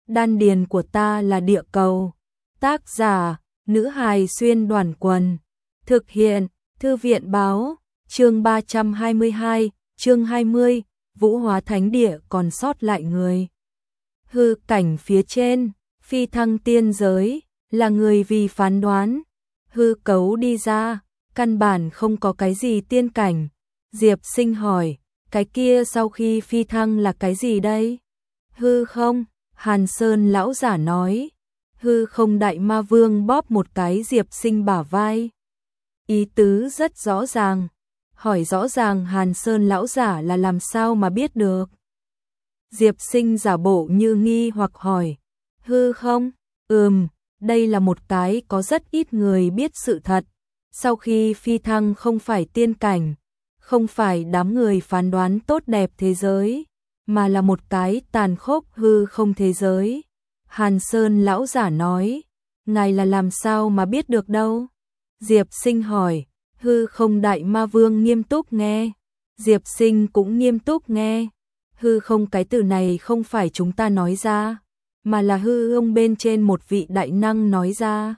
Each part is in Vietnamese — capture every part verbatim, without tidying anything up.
đan điền của ta là địa cầu. Tác giả, nữ hài xuyên đoàn quần. Thực hiện, thư viện báo, chương ba trăm hai mươi hai, chương hai mươi, Vũ Hóa Thánh Địa còn sót lại người. Hư cảnh phía trên, phi thăng tiên giới, là người vì phán đoán. Hư cấu đi ra, căn bản không có cái gì tiên cảnh. Diệp Sinh hỏi, cái kia sau khi phi thăng là cái gì đây? Hư không? Hàn Sơn lão giả nói. Hư không đại ma vương bóp một cái Diệp Sinh bả vai. Ý tứ rất rõ ràng. Hỏi rõ ràng Hàn Sơn lão giả là làm sao mà biết được? Diệp Sinh giả bộ như nghi hoặc hỏi. Hư không? Ừm, đây là một cái có rất ít người biết sự thật. Sau khi phi thăng không phải tiên cảnh, không phải đám người phán đoán tốt đẹp thế giới, mà là một cái tàn khốc hư không thế giới. Hàn Sơn lão giả nói, ngài là làm sao mà biết được đâu? Diệp Sinh hỏi, hư không đại ma vương nghiêm túc nghe. Diệp Sinh cũng nghiêm túc nghe. Hư không cái từ này không phải chúng ta nói ra, mà là hư ông bên trên một vị đại năng nói ra.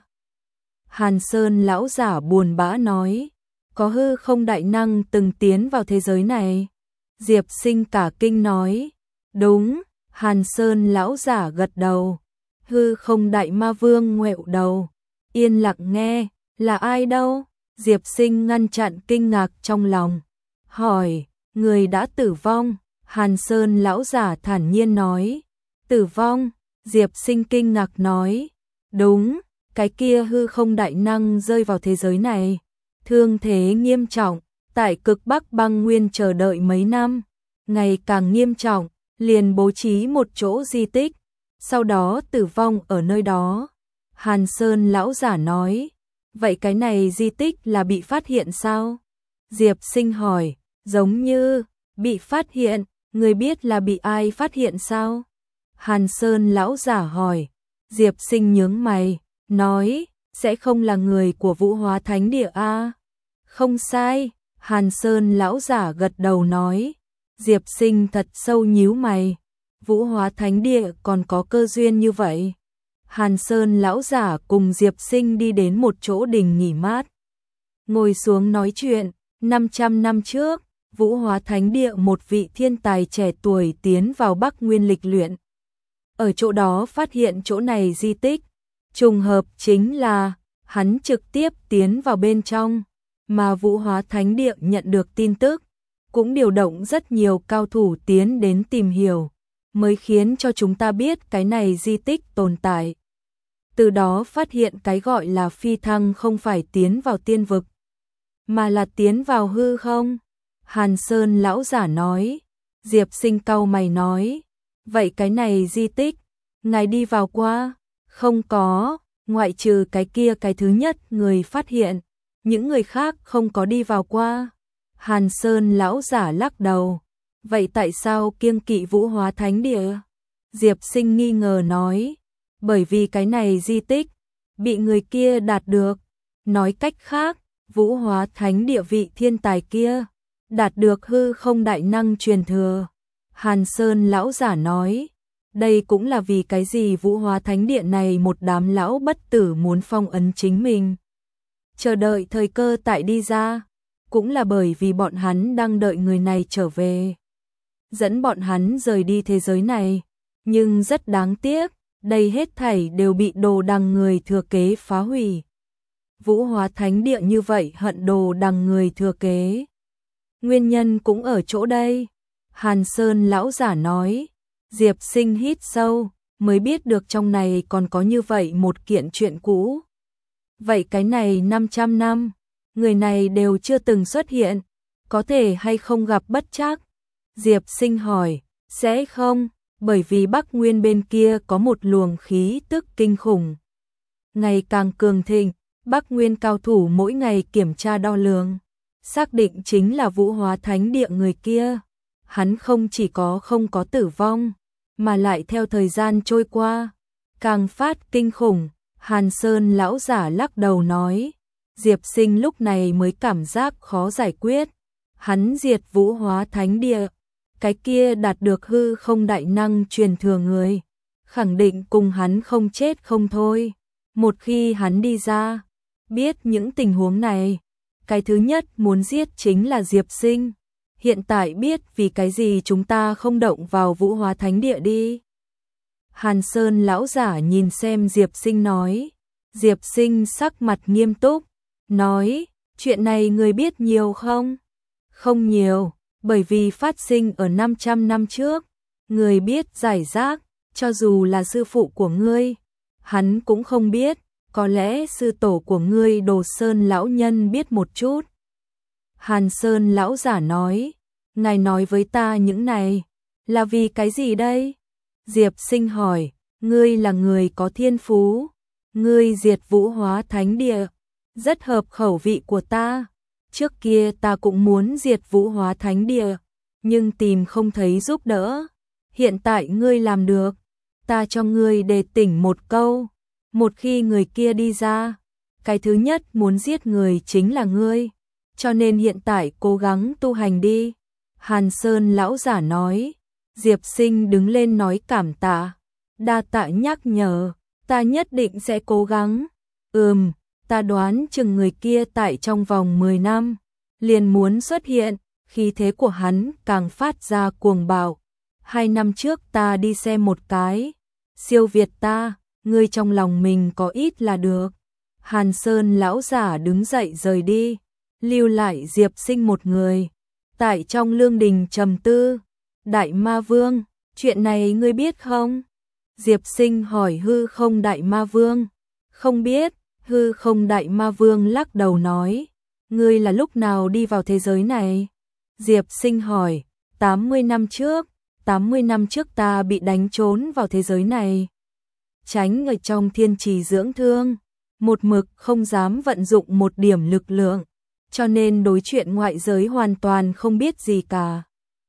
Hàn Sơn lão giả buồn bã nói, có hư không đại năng từng tiến vào thế giới này? Diệp Sinh cả kinh nói, đúng. Hàn Sơn lão giả gật đầu. Hư không đại ma vương ngoẹo đầu, yên lặng nghe, là ai đâu? Diệp Sinh ngăn chặn kinh ngạc trong lòng, hỏi, người đã tử vong. Hàn Sơn lão giả thản nhiên nói, tử vong? Diệp Sinh kinh ngạc nói, đúng, cái kia hư không đại năng rơi vào thế giới này, thương thế nghiêm trọng, tại cực Bắc băng nguyên chờ đợi mấy năm, ngày càng nghiêm trọng, liền bố trí một chỗ di tích, sau đó tử vong ở nơi đó. Hàn Sơn lão giả nói, vậy cái này di tích là bị phát hiện sao? Diệp Sinh hỏi, giống như bị phát hiện, người biết là bị ai phát hiện sao? Hàn Sơn lão giả hỏi. Diệp Sinh nhướng mày, nói, sẽ không là người của Vũ Hóa Thánh Địa a? À? Không sai. Hàn Sơn lão giả gật đầu nói. Diệp Sinh thật sâu nhíu mày, Vũ Hóa Thánh Địa còn có cơ duyên như vậy? Hàn Sơn lão giả cùng Diệp Sinh đi đến một chỗ đình nghỉ mát, ngồi xuống nói chuyện. năm trăm năm trước, Vũ Hóa Thánh Địa một vị thiên tài trẻ tuổi tiến vào Bắc Nguyên lịch luyện. Ở chỗ đó phát hiện chỗ này di tích, trùng hợp chính là hắn trực tiếp tiến vào bên trong, mà Vũ Hóa Thánh Địa nhận được tin tức, cũng điều động rất nhiều cao thủ tiến đến tìm hiểu, mới khiến cho chúng ta biết cái này di tích tồn tại. Từ đó phát hiện cái gọi là phi thăng không phải tiến vào tiên vực, mà là tiến vào hư không. Hàn Sơn lão giả nói. Diệp Sinh cau mày nói, vậy cái này di tích, ngài đi vào qua? Không có, ngoại trừ cái kia cái thứ nhất người phát hiện, những người khác không có đi vào qua. Hàn Sơn lão giả lắc đầu, vậy tại sao kiêng kỵ Vũ Hóa Thánh Địa? Diệp Sinh nghi ngờ nói, bởi vì cái này di tích bị người kia đạt được. Nói cách khác, Vũ Hóa Thánh Địa vị thiên tài kia đạt được hư không đại năng truyền thừa. Hàn Sơn lão giả nói, đây cũng là vì cái gì Vũ Hóa Thánh Địa này một đám lão bất tử muốn phong ấn chính mình, chờ đợi thời cơ tại đi ra, cũng là bởi vì bọn hắn đang đợi người này trở về, dẫn bọn hắn rời đi thế giới này. Nhưng rất đáng tiếc, đây hết thảy đều bị Đồ Đằng người thừa kế phá hủy. Vũ Hóa Thánh Địa như vậy hận Đồ Đằng người thừa kế, nguyên nhân cũng ở chỗ đây. Hàn Sơn lão giả nói. Diệp Sinh hít sâu, mới biết được trong này còn có như vậy một kiện chuyện cũ. Vậy cái này năm trăm năm, người này đều chưa từng xuất hiện, có thể hay không gặp bất trắc? Diệp Sinh hỏi, sẽ không, bởi vì Bắc Nguyên bên kia có một luồng khí tức kinh khủng, ngày càng cường thịnh. Bắc Nguyên cao thủ mỗi ngày kiểm tra đo lường, xác định chính là Vũ Hóa Thánh Địa người kia. Hắn không chỉ có không có tử vong, mà lại theo thời gian trôi qua, càng phát kinh khủng. Hàn Sơn lão giả lắc đầu nói. Diệp Sinh lúc này mới cảm giác khó giải quyết. Hắn diệt Vũ Hóa Thánh Địa, cái kia đạt được hư không đại năng truyền thừa người, khẳng định cùng hắn không chết không thôi. Một khi hắn đi ra, biết những tình huống này, cái thứ nhất muốn giết chính là Diệp Sinh. Hiện tại biết vì cái gì chúng ta không động vào Vũ Hóa Thánh Địa đi. Hàn Sơn lão giả nhìn xem Diệp Sinh nói. Diệp Sinh sắc mặt nghiêm túc, nói, chuyện này người biết nhiều không? Không nhiều, bởi vì phát sinh ở năm trăm năm trước, người biết giải rác, cho dù là sư phụ của ngươi, hắn cũng không biết, có lẽ sư tổ của ngươi Đồ Sơn lão nhân biết một chút. Hàn Sơn lão giả nói, ngài nói với ta những này, là vì cái gì đây? Diệp Sinh hỏi, ngươi là người có thiên phú, ngươi diệt Vũ Hóa Thánh Địa, rất hợp khẩu vị của ta. Trước kia ta cũng muốn diệt Vũ Hóa Thánh Địa, nhưng tìm không thấy giúp đỡ. Hiện tại ngươi làm được, ta cho ngươi đề tỉnh một câu. Một khi người kia đi ra, cái thứ nhất muốn giết người chính là ngươi. Cho nên hiện tại cố gắng tu hành đi. Hàn Sơn lão giả nói. Diệp Sinh đứng lên nói cảm tạ. Đa tạ nhắc nhở, ta nhất định sẽ cố gắng. Ừm, ta đoán chừng người kia tại trong vòng mười năm, liền muốn xuất hiện, khí thế của hắn càng phát ra cuồng bạo. Hai năm trước ta đi xem một cái, siêu việt ta, ngươi trong lòng mình có ít là được. Hàn Sơn lão giả đứng dậy rời đi, lưu lại Diệp Sinh một người. Tại trong lương đình trầm tư, Đại Ma Vương, chuyện này ngươi biết không? Diệp Sinh hỏi Hư Không Đại Ma Vương. Không biết. Hư Không Đại Ma Vương lắc đầu nói, ngươi là lúc nào đi vào thế giới này? Diệp Sinh hỏi, tám mươi năm trước, tám mươi năm trước ta bị đánh trốn vào thế giới này. Tránh ở trong thiên trì dưỡng thương, một mực không dám vận dụng một điểm lực lượng, cho nên đối chuyện ngoại giới hoàn toàn không biết gì cả.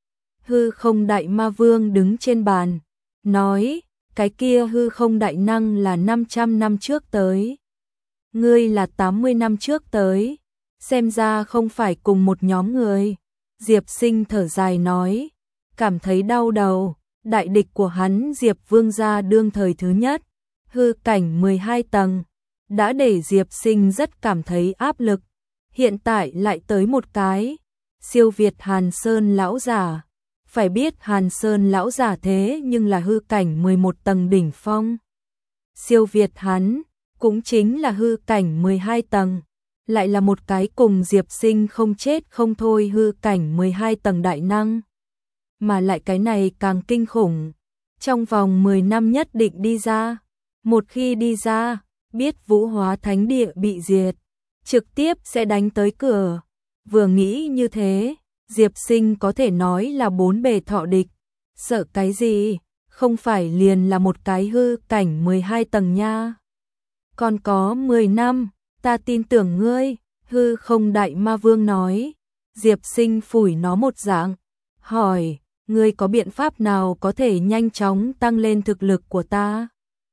Hư Không Đại Ma Vương đứng trên bàn, nói, cái kia Hư Không Đại Năng là năm trăm năm trước tới. Ngươi là tám mươi năm trước tới, xem ra không phải cùng một nhóm người. Diệp Sinh thở dài nói, cảm thấy đau đầu, đại địch của hắn Diệp Vương gia đương thời thứ nhất, hư cảnh mười hai tầng, đã để Diệp Sinh rất cảm thấy áp lực. Hiện tại lại tới một cái, siêu việt Hàn Sơn lão giả. Phải biết Hàn Sơn lão giả thế nhưng là hư cảnh mười một tầng đỉnh phong. Siêu việt hắn, cũng chính là hư cảnh mười hai tầng, lại là một cái cùng Diệp Sinh không chết không thôi hư cảnh mười hai tầng đại năng. Mà lại cái này càng kinh khủng, trong vòng mười năm nhất định đi ra. Một khi đi ra, biết Vũ Hóa Thánh Địa bị diệt, trực tiếp sẽ đánh tới cửa. Vừa nghĩ như thế, Diệp Sinh có thể nói là bốn bề thọ địch. Sợ cái gì, không phải liền là một cái hư cảnh mười hai tầng nha. Còn có mười năm, ta tin tưởng ngươi, Hư Không Đại Ma Vương nói. Diệp Sinh phủi nó một dạng, hỏi, ngươi có biện pháp nào có thể nhanh chóng tăng lên thực lực của ta?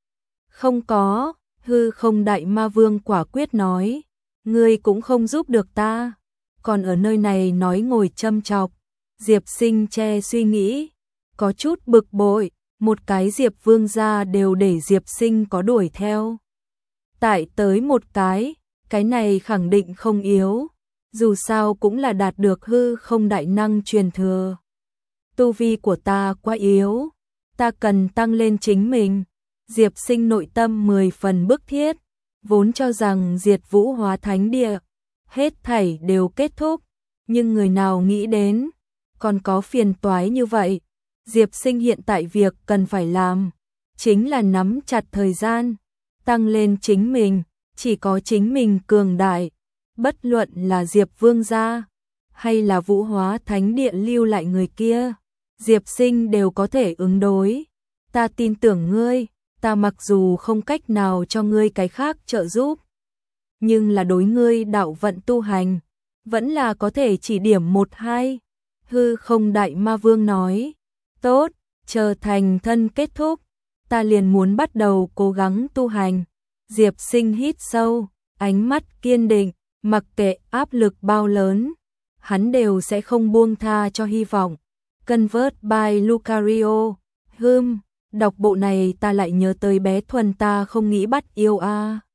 Không có, Hư Không Đại Ma Vương quả quyết nói, ngươi cũng không giúp được ta. Còn ở nơi này nói ngồi châm chọc. Diệp Sinh che suy nghĩ, có chút bực bội, một cái Diệp Vương gia đều để Diệp Sinh có đuổi theo. Tại tới một cái, cái này khẳng định không yếu, dù sao cũng là đạt được hư không đại năng truyền thừa. Tu vi của ta quá yếu, ta cần tăng lên chính mình. Diệp Sinh nội tâm mười phần bức thiết, vốn cho rằng diệt Vũ Hóa Thánh Địa, hết thảy đều kết thúc, nhưng người nào nghĩ đến, còn có phiền toái như vậy. Diệp Sinh hiện tại việc cần phải làm, chính là nắm chặt thời gian, tăng lên chính mình, chỉ có chính mình cường đại, bất luận là Diệp Vương gia, hay là Vũ Hóa Thánh Địa lưu lại người kia, Diệp Sinh đều có thể ứng đối. Ta tin tưởng ngươi, ta mặc dù không cách nào cho ngươi cái khác trợ giúp, nhưng là đối ngươi đạo vận tu hành, vẫn là có thể chỉ điểm một hai. Hư Không Đại Ma Vương nói, tốt, chờ thành thân kết thúc, ta liền muốn bắt đầu cố gắng tu hành. Diệp Sinh hít sâu, ánh mắt kiên định, mặc kệ áp lực bao lớn, hắn đều sẽ không buông tha cho hy vọng. Convert by Lucario, hừm, Đọc bộ này ta lại nhớ tới bé Thuần, ta không nghĩ bắt yêu a.